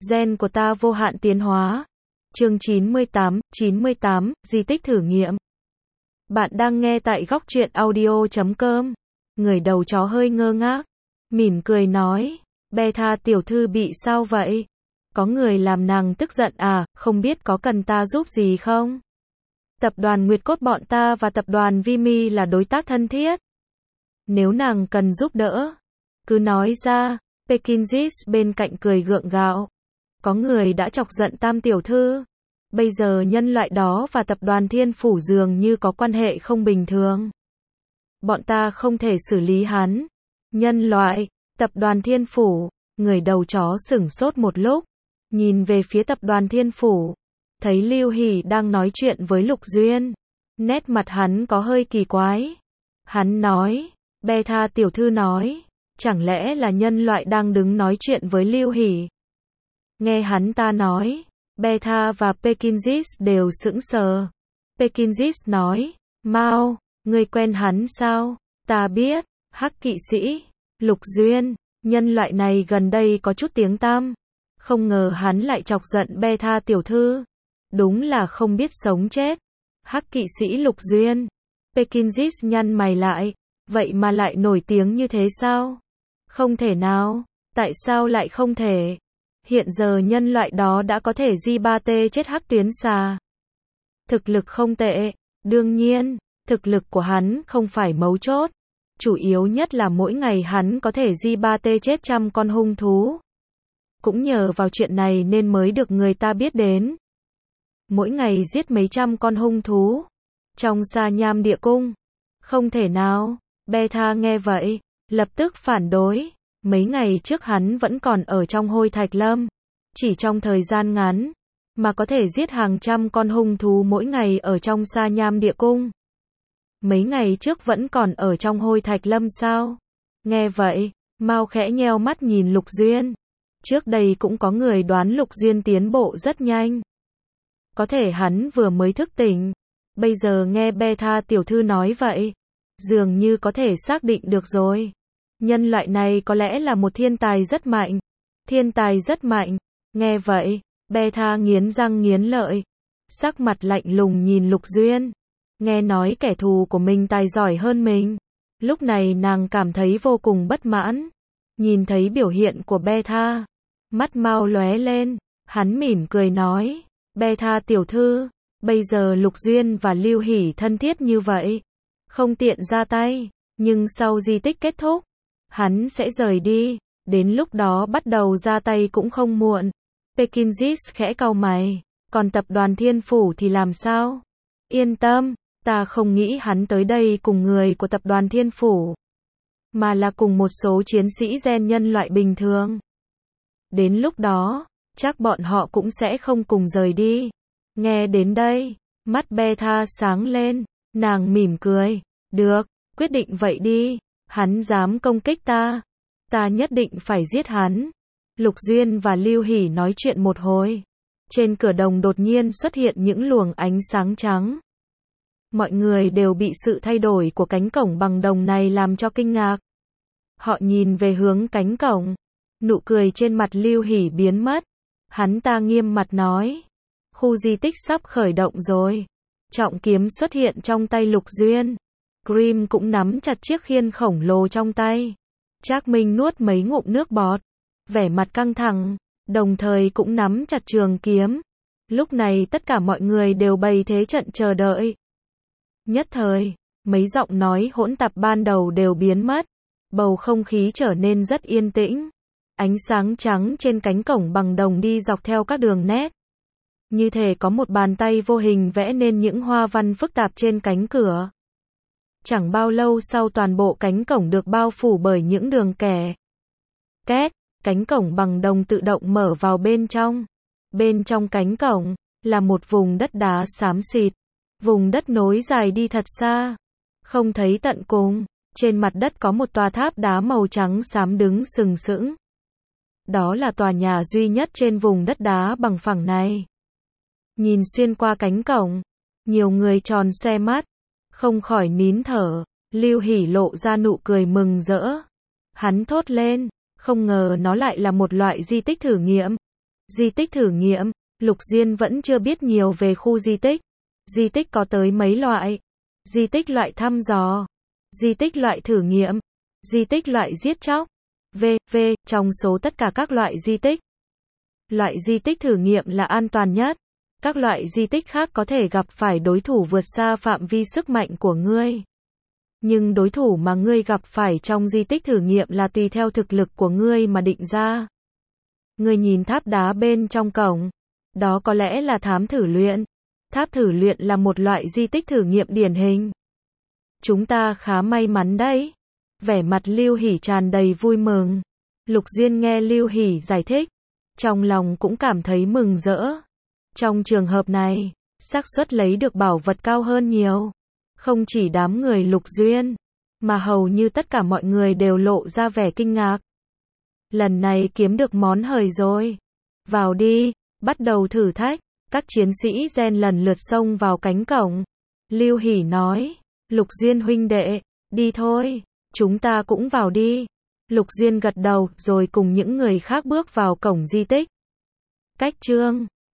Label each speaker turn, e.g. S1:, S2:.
S1: Gen của ta vô hạn tiến hóa. Chương 98, di tích thử nghiệm. Bạn đang nghe tại góc truyện audio.com. Người đầu chó hơi ngơ ngác, mỉm cười nói, Beta tiểu thư bị sao vậy? Có người làm nàng tức giận à, không biết có cần ta giúp gì không? Tập đoàn Nguyệt Cốt bọn ta và tập đoàn Vimy là đối tác thân thiết. Nếu nàng cần giúp đỡ, cứ nói ra. Pekinjis bên cạnh cười gượng gạo. Có người đã chọc giận Tam tiểu thư. Bây giờ nhân loại đó và tập đoàn Thiên Phủ dường như có quan hệ không bình thường. Bọn ta không thể xử lý hắn. Nhân loại, tập đoàn Thiên Phủ, người đầu chó sửng sốt một lúc, nhìn về phía tập đoàn Thiên Phủ, thấy Lưu Hỷ đang nói chuyện với Lục Duyên. Nét mặt hắn có hơi kỳ quái. Hắn nói, Beta tiểu thư nói, chẳng lẽ là nhân loại đang đứng nói chuyện với Lưu Hỷ? Nghe hắn ta nói, Beta và Pekinjis đều sững sờ. Pekinjis nói, Mao, ngươi quen hắn sao? Ta biết, Hắc kỵ sĩ, Lục Duyên, nhân loại này gần đây có chút tiếng tăm. Không ngờ hắn lại chọc giận Beta tiểu thư. Đúng là không biết sống chết. Hắc kỵ sĩ Lục Duyên. Pekinjis nhăn mày lại. Vậy mà lại nổi tiếng như thế sao? Không thể nào. Tại sao lại không thể? Hiện giờ nhân loại đó đã có thể G3T chết Hắc tuyến xà. Thực lực không tệ. Đương nhiên, thực lực của hắn không phải mấu chốt. Chủ yếu nhất là mỗi ngày hắn có thể G3T chết trăm con hung thú. Cũng nhờ vào chuyện này nên mới được người ta biết đến. Mỗi ngày giết mấy trăm con hung thú. Trong Sa Nham Địa Cung. Không thể nào. Beta nghe vậy, lập tức phản đối. Mấy ngày trước hắn vẫn còn ở trong Hôi Thạch Lâm. Chỉ trong thời gian ngắn, mà có thể giết hàng trăm con hung thú mỗi ngày ở trong Sa Nham Địa Cung. Mấy ngày trước vẫn còn ở trong Hôi Thạch Lâm sao? Nghe vậy, Mao khẽ nheo mắt nhìn Lục Duyên. Trước đây cũng có người đoán Lục Duyên tiến bộ rất nhanh. Có thể hắn vừa mới thức tỉnh. Bây giờ nghe Beta tiểu thư nói vậy, dường như có thể xác định được rồi. Nhân loại này có lẽ là một thiên tài rất mạnh. Thiên tài rất mạnh. Nghe vậy, Beta nghiến răng nghiến lợi. Sắc mặt lạnh lùng nhìn Lục Duyên. Nghe nói kẻ thù của mình tài giỏi hơn mình. Lúc này nàng cảm thấy vô cùng bất mãn. Nhìn thấy biểu hiện của Beta, mắt Mao lóe lên. Hắn mỉm cười nói, Beta tiểu thư, bây giờ Lục Duyên và Lưu Hỷ thân thiết như vậy. Không tiện ra tay, nhưng sau di tích kết thúc, hắn sẽ rời đi. Đến lúc đó bắt đầu ra tay cũng không muộn. Pekinjis khẽ cau mày. Còn tập đoàn Thiên Phủ thì làm sao? Yên tâm, ta không nghĩ hắn tới đây cùng người của tập đoàn Thiên Phủ, mà là cùng một số chiến sĩ gen nhân loại bình thường. Đến lúc đó, chắc bọn họ cũng sẽ không cùng rời đi. Nghe đến đây, mắt Beta sáng lên. Nàng mỉm cười. Được, quyết định vậy đi. Hắn dám công kích ta. Ta nhất định phải giết hắn. Lục Duyên và Lưu Hỷ nói chuyện một hồi. Trên cửa đồng đột nhiên xuất hiện những luồng ánh sáng trắng. Mọi người đều bị sự thay đổi của cánh cổng bằng đồng này làm cho kinh ngạc. Họ nhìn về hướng cánh cổng. Nụ cười trên mặt Lưu Hỷ biến mất. Hắn ta nghiêm mặt nói. Khu di tích sắp khởi động rồi. Trọng kiếm xuất hiện trong tay Lục Duyên. Grim cũng nắm chặt chiếc khiên khổng lồ trong tay. Trác Minh nuốt mấy ngụm nước bọt, vẻ mặt căng thẳng, đồng thời cũng nắm chặt trường kiếm. Lúc này tất cả mọi người đều bày thế trận chờ đợi. Nhất thời, mấy giọng nói hỗn tạp ban đầu đều biến mất. Bầu không khí trở nên rất yên tĩnh. Ánh sáng trắng trên cánh cổng bằng đồng đi dọc theo các đường nét. Như thể có một bàn tay vô hình vẽ nên những hoa văn phức tạp trên cánh cửa. Chẳng bao lâu sau toàn bộ cánh cổng được bao phủ bởi những đường kẻ. Két, cánh cổng bằng đồng tự động mở vào bên trong. Bên trong cánh cổng, là một vùng đất đá xám xịt. Vùng đất nối dài đi thật xa. Không thấy tận cùng, trên mặt đất có một tòa tháp đá màu trắng xám đứng sừng sững. Đó là tòa nhà duy nhất trên vùng đất đá bằng phẳng này. Nhìn xuyên qua cánh cổng, nhiều người tròn xoe mắt, không khỏi nín thở. Lưu Hỷ lộ ra nụ cười mừng rỡ. Hắn thốt lên, không ngờ nó lại là một loại di tích thử nghiệm. Di tích thử nghiệm. Lục Diên vẫn chưa biết nhiều về khu di tích. Di tích có tới mấy loại? Di tích loại thăm dò, di tích loại thử nghiệm, di tích loại giết chóc. V. Trong số tất cả các loại di tích, loại di tích thử nghiệm là an toàn nhất. Các loại di tích khác có thể gặp phải đối thủ vượt xa phạm vi sức mạnh của ngươi. Nhưng đối thủ mà ngươi gặp phải trong di tích thử nghiệm là tùy theo thực lực của ngươi mà định ra. Ngươi nhìn tháp đá bên trong cổng. Đó có lẽ là tháp thử luyện. Tháp thử luyện là một loại di tích thử nghiệm điển hình. Chúng ta khá may mắn đấy. Vẻ mặt Lưu Hỷ tràn đầy vui mừng. Lục Diên nghe Lưu Hỷ giải thích, trong lòng cũng cảm thấy mừng rỡ. Trong trường hợp này, xác suất lấy được bảo vật cao hơn nhiều. Không chỉ đám người Lục Duyên, mà hầu như tất cả mọi người đều lộ ra vẻ kinh ngạc. Lần này kiếm được món hời rồi. Vào đi, bắt đầu thử thách. Các chiến sĩ gen lần lượt xông vào cánh cổng. Lưu Hỷ nói, Lục Duyên huynh đệ, đi thôi, chúng ta cũng vào đi. Lục Duyên gật đầu rồi cùng những người khác bước vào cổng di tích. Cách chương